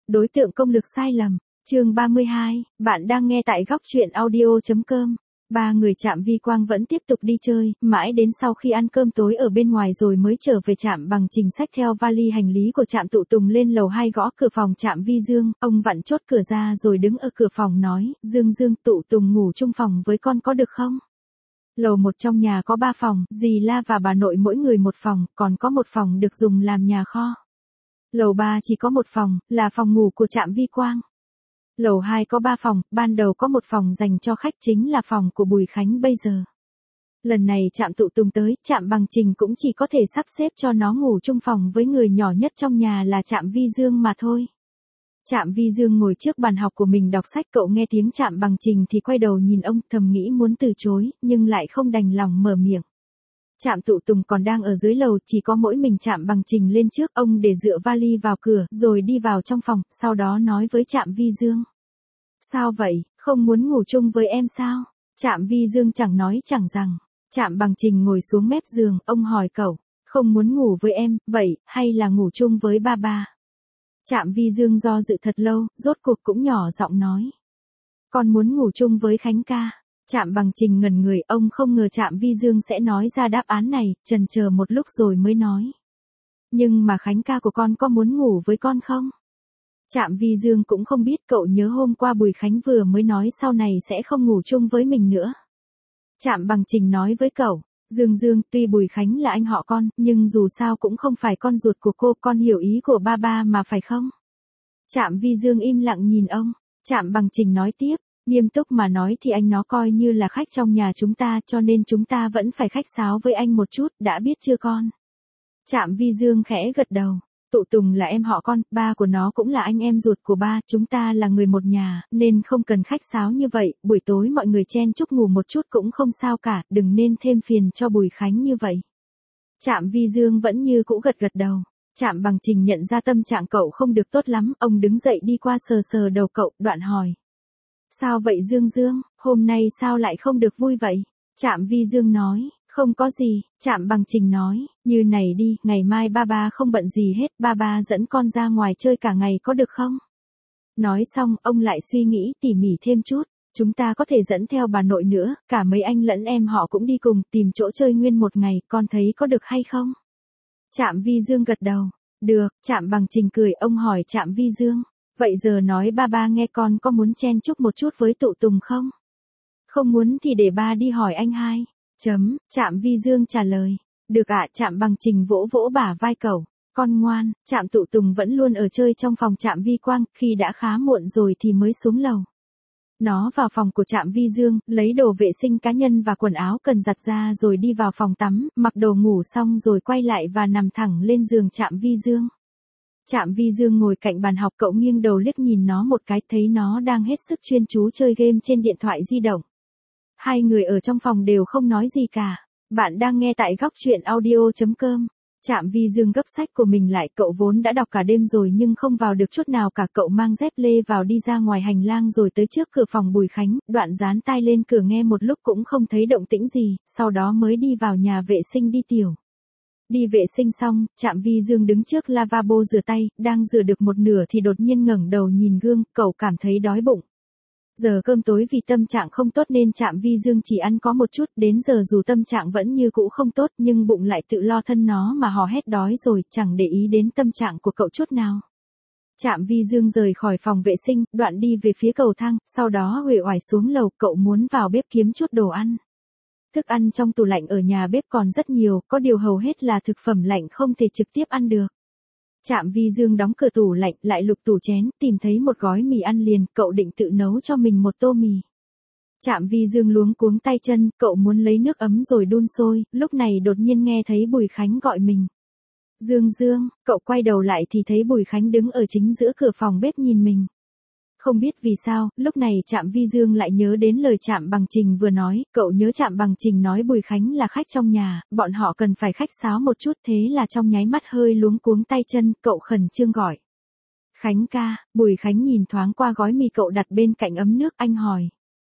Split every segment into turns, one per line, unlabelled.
đối tượng công lực sai lầm. Chương 32, bạn đang nghe tại góc truyện audio.com. Ba người Trạm Vi Quang vẫn tiếp tục đi chơi, mãi đến sau khi ăn cơm tối ở bên ngoài rồi mới trở về trạm bằng trình xách theo vali hành lý của Trạm Tụ Tùng lên lầu 2 gõ cửa phòng Trạm Vi Dương, ông vặn chốt cửa ra rồi đứng ở cửa phòng nói, Dương, Tụ Tùng ngủ chung phòng với con có được không? Lầu 1 trong nhà có 3 phòng, dì La và bà nội mỗi người một phòng, còn có một phòng được dùng làm nhà kho. Lầu 3 chỉ có một phòng, là phòng ngủ của Trạm Vi Quang. Lầu 2 có 3 phòng, ban đầu có một phòng dành cho khách chính là phòng của Bùi Khánh bây giờ. Lần này Trạm Tụ Tùng tới, Trạm Bằng Trình cũng chỉ có thể sắp xếp cho nó ngủ chung phòng với người nhỏ nhất trong nhà là Trạm Vi Dương mà thôi. Trạm Vi Dương ngồi trước bàn học của mình đọc sách, cậu nghe tiếng Trạm Bằng Trình thì quay đầu nhìn ông, thầm nghĩ muốn từ chối, nhưng lại không đành lòng mở miệng. Trạm Tụ Tùng còn đang ở dưới lầu, chỉ có mỗi mình Trạm Bằng Trình lên trước, ông để dựa vali vào cửa, rồi đi vào trong phòng, sau đó nói với Trạm Vi Dương. Sao vậy, không muốn ngủ chung với em sao? Trạm Vi Dương chẳng nói chẳng rằng. Trạm Bằng Trình ngồi xuống mép giường, ông hỏi cậu, không muốn ngủ với em, vậy, hay là ngủ chung với ba? Trạm Vi Dương do dự thật lâu, rốt cuộc cũng nhỏ giọng nói. Con muốn ngủ chung với Khánh ca. Trạm Bằng Trình ngẩn người, ông không ngờ Trạm Vi Dương sẽ nói ra đáp án này, chần chờ một lúc rồi mới nói. Nhưng mà Khánh ca của con có muốn ngủ với con không? Trạm Vi Dương cũng không biết, cậu nhớ hôm qua Bùi Khánh vừa mới nói sau này sẽ không ngủ chung với mình nữa. Trạm Bằng Trình nói với cậu, Dương, tuy Bùi Khánh là anh họ con, nhưng dù sao cũng không phải con ruột của cô, con hiểu ý của ba mà phải không? Trạm Vi Dương im lặng nhìn ông, Trạm Bằng Trình nói tiếp, nghiêm túc mà nói thì anh nó coi như là khách trong nhà chúng ta, cho nên chúng ta vẫn phải khách sáo với anh một chút, đã biết chưa con? Trạm Vi Dương khẽ gật đầu. Tụ Tùng là em họ con, ba của nó cũng là anh em ruột của ba, chúng ta là người một nhà, nên không cần khách sáo như vậy, buổi tối mọi người chen chúc ngủ một chút cũng không sao cả, đừng nên thêm phiền cho Bùi Khánh như vậy. Trạm Vi Dương vẫn như cũ gật đầu. Trạm Bằng Trình nhận ra tâm trạng cậu không được tốt lắm, ông đứng dậy đi qua sờ đầu cậu, đoạn hỏi. Sao vậy Dương, hôm nay sao lại không được vui vậy? Trạm Vi Dương nói. Không có gì, Trạm Bằng Trình nói, như này đi, ngày mai ba không bận gì hết, ba dẫn con ra ngoài chơi cả ngày có được không? Nói xong, ông lại suy nghĩ tỉ mỉ thêm chút, chúng ta có thể dẫn theo bà nội nữa, cả mấy anh lẫn em họ cũng đi cùng, tìm chỗ chơi nguyên một ngày, con thấy có được hay không? Trạm Vi Dương gật đầu, được, Trạm Bằng Trình cười, ông hỏi Trạm Vi Dương, vậy giờ nói ba nghe con có muốn chen chúc một chút với Tụ Tùng không? Không muốn thì để ba đi hỏi anh hai. Trạm Vi Dương trả lời. Được ạ, Trạm Bằng Trình vỗ bả vai cậu. Con ngoan, Trạm Tụ Tùng vẫn luôn ở chơi trong phòng Trạm Vi Quang, khi đã khá muộn rồi thì mới xuống lầu. Nó vào phòng của Trạm Vi Dương, lấy đồ vệ sinh cá nhân và quần áo cần giặt ra rồi đi vào phòng tắm, mặc đồ ngủ xong rồi quay lại và nằm thẳng lên giường Trạm Vi Dương. Trạm Vi Dương ngồi cạnh bàn học, cậu nghiêng đầu liếc nhìn nó một cái, thấy nó đang hết sức chuyên chú chơi game trên điện thoại di động. Hai người ở trong phòng đều không nói gì cả. Bạn đang nghe tại góc truyện audio.com. Trạm Vi Dương gấp sách của mình lại, cậu vốn đã đọc cả đêm rồi nhưng không vào được chút nào cả, cậu mang dép lê vào đi ra ngoài hành lang rồi tới trước cửa phòng Bùi Khánh, đoạn dán tai lên cửa nghe một lúc cũng không thấy động tĩnh gì, sau đó mới đi vào nhà vệ sinh đi tiểu. Đi vệ sinh xong, Trạm Vi Dương đứng trước lavabo rửa tay, đang rửa được một nửa thì đột nhiên ngẩng đầu nhìn gương, cậu cảm thấy đói bụng. Giờ cơm tối vì tâm trạng không tốt nên Trạm Vi Dương chỉ ăn có một chút, đến giờ dù tâm trạng vẫn như cũ không tốt nhưng bụng lại tự lo thân nó mà hò hét đói rồi, chẳng để ý đến tâm trạng của cậu chút nào. Trạm Vi Dương rời khỏi phòng vệ sinh, đoạn đi về phía cầu thang, sau đó uể oải xuống lầu, cậu muốn vào bếp kiếm chút đồ ăn. Thức ăn trong tủ lạnh ở nhà bếp còn rất nhiều, có điều hầu hết là thực phẩm lạnh không thể trực tiếp ăn được. Trạm Vi Dương đóng cửa tủ lạnh, lại lục tủ chén, tìm thấy một gói mì ăn liền, cậu định tự nấu cho mình một tô mì. Trạm Vi Dương luống cuống tay chân, cậu muốn lấy nước ấm rồi đun sôi, lúc này đột nhiên nghe thấy Bùi Khánh gọi mình. Dương, cậu quay đầu lại thì thấy Bùi Khánh đứng ở chính giữa cửa phòng bếp nhìn mình. Không biết vì sao, lúc này Trạm Vi Dương lại nhớ đến lời Trạm Bằng Trình vừa nói, cậu nhớ Trạm Bằng Trình nói Bùi Khánh là khách trong nhà, bọn họ cần phải khách sáo một chút, thế là trong nháy mắt hơi luống cuống tay chân, cậu khẩn trương gọi. Khánh ca, Bùi Khánh nhìn thoáng qua gói mì cậu đặt bên cạnh ấm nước, anh hỏi.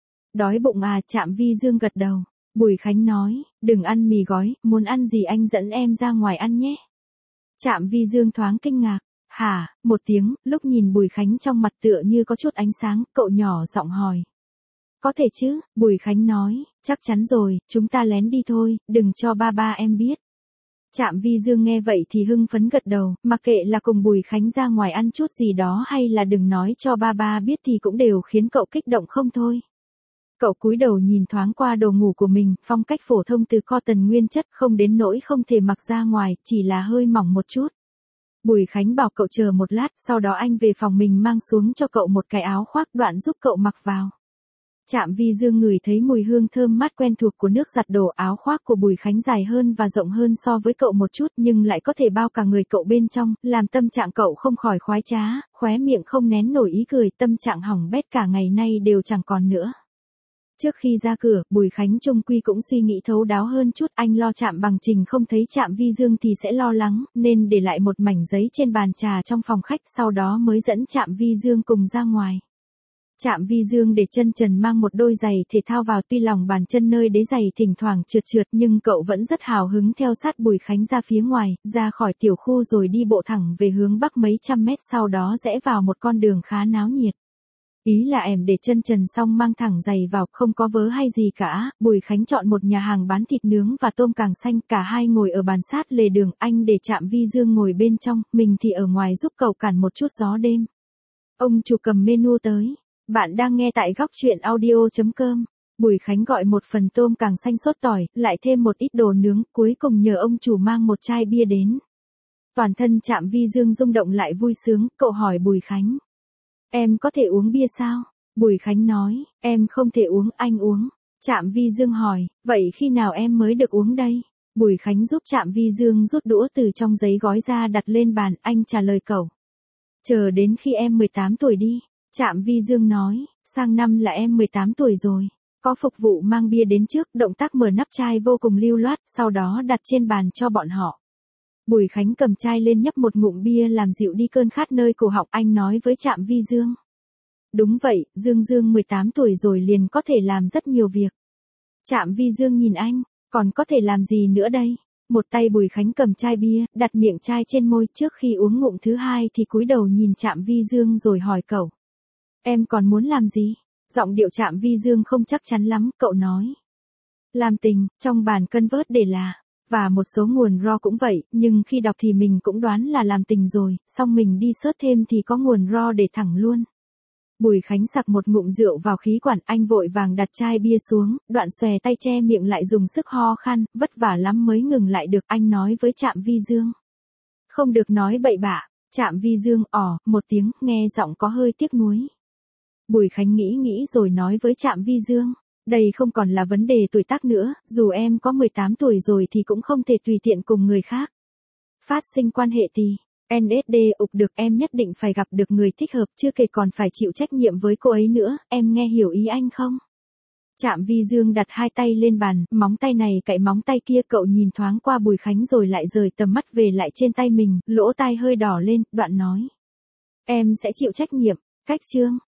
Đói bụng à? Trạm Vi Dương gật đầu. Bùi Khánh nói, đừng ăn mì gói, muốn ăn gì anh dẫn em ra ngoài ăn nhé. Trạm Vi Dương thoáng kinh ngạc. Hả, một tiếng, lúc nhìn Bùi Khánh trong mặt tựa như có chút ánh sáng, cậu nhỏ giọng hỏi. Có thể chứ, Bùi Khánh nói, chắc chắn rồi, chúng ta lén đi thôi, đừng cho ba ba em biết. Trạm Vi Dương nghe vậy thì hưng phấn gật đầu, mặc kệ là cùng Bùi Khánh ra ngoài ăn chút gì đó hay là đừng nói cho ba ba biết thì cũng đều khiến cậu kích động không thôi. Cậu cúi đầu nhìn thoáng qua đồ ngủ của mình, phong cách phổ thông từ cotton nguyên chất không đến nỗi không thể mặc ra ngoài, chỉ là hơi mỏng một chút. Bùi Khánh bảo cậu chờ một lát, sau đó anh về phòng mình mang xuống cho cậu một cái áo khoác đoạn giúp cậu mặc vào. Trạm Vi Dương ngửi thấy mùi hương thơm mát quen thuộc của nước giặt đồ, áo khoác của Bùi Khánh dài hơn và rộng hơn so với cậu một chút nhưng lại có thể bao cả người cậu bên trong, làm tâm trạng cậu không khỏi khoái trá, khóe miệng không nén nổi ý cười, tâm trạng hỏng bét cả ngày nay đều chẳng còn nữa. Trước khi ra cửa, Bùi Khánh chung quy cũng suy nghĩ thấu đáo hơn chút, anh lo Trạm Bằng Trình không thấy Trạm Vi Dương thì sẽ lo lắng, nên để lại một mảnh giấy trên bàn trà trong phòng khách, sau đó mới dẫn Trạm Vi Dương cùng ra ngoài. Trạm Vi Dương để chân trần mang một đôi giày thể thao vào, tuy lòng bàn chân nơi đế giày thỉnh thoảng trượt trượt nhưng cậu vẫn rất hào hứng theo sát Bùi Khánh ra phía ngoài, ra khỏi tiểu khu rồi đi bộ thẳng về hướng bắc mấy trăm mét, sau đó rẽ vào một con đường khá náo nhiệt. Ý là em để chân trần xong mang thẳng giày vào, không có vớ hay gì cả. Bùi Khánh chọn một nhà hàng bán thịt nướng và tôm càng xanh, cả hai ngồi ở bàn sát lề đường, anh để Trạm Vi Dương ngồi bên trong, mình thì ở ngoài giúp cậu cản một chút gió đêm. Ông chủ cầm menu tới. Bạn đang nghe tại góc truyện audio.com. Bùi Khánh gọi một phần tôm càng xanh sốt tỏi, lại thêm một ít đồ nướng, cuối cùng nhờ ông chủ mang một chai bia đến. Toàn thân Trạm Vi Dương rung động lại vui sướng, cậu hỏi Bùi Khánh. Em có thể uống bia sao? Bùi Khánh nói, em không thể uống, anh uống. Trạm Vi Dương hỏi, vậy khi nào em mới được uống đây? Bùi Khánh giúp Trạm Vi Dương rút đũa từ trong giấy gói ra đặt lên bàn, anh trả lời cậu. Chờ đến khi em 18 tuổi đi. Trạm Vi Dương nói, sang năm là em 18 tuổi rồi. Có phục vụ mang bia đến trước, động tác mở nắp chai vô cùng lưu loát, sau đó đặt trên bàn cho bọn họ. Bùi Khánh cầm chai lên nhấp một ngụm bia làm dịu đi cơn khát nơi cổ họng, anh nói với Trạm Vi Dương. Đúng vậy, Dương 18 tuổi rồi liền có thể làm rất nhiều việc. Trạm Vi Dương nhìn anh, còn có thể làm gì nữa đây? Một tay Bùi Khánh cầm chai bia, đặt miệng chai trên môi, trước khi uống ngụm thứ hai thì cúi đầu nhìn Trạm Vi Dương rồi hỏi cậu. Em còn muốn làm gì? Giọng điệu Trạm Vi Dương không chắc chắn lắm, cậu nói. Làm tình, trong bản cân vớt để là. Và một số nguồn raw cũng vậy, nhưng khi đọc thì mình cũng đoán là làm tình rồi, xong mình đi search thêm thì có nguồn raw để thẳng luôn. Bùi Khánh sặc một ngụm rượu vào khí quản, anh vội vàng đặt chai bia xuống, đoạn xòe tay che miệng lại dùng sức ho khan, vất vả lắm mới ngừng lại được, anh nói với Trạm Vi Dương. Không được nói bậy bạ. Trạm Vi Dương một tiếng, nghe giọng có hơi tiếc nuối. Bùi Khánh nghĩ rồi nói với Trạm Vi Dương. Đây không còn là vấn đề tuổi tác nữa, dù em có 18 tuổi rồi thì cũng không thể tùy tiện cùng người khác. Phát sinh quan hệ thì, NSD ục được, em nhất định phải gặp được người thích hợp, chưa kể còn phải chịu trách nhiệm với cô ấy nữa, em nghe hiểu ý anh không? Trạm Vi Dương đặt hai tay lên bàn, móng tay này cạy móng tay kia, cậu nhìn thoáng qua Bùi Khánh rồi lại rời tầm mắt về lại trên tay mình, lỗ tai hơi đỏ lên, đoạn nói. Em sẽ chịu trách nhiệm, cách chương.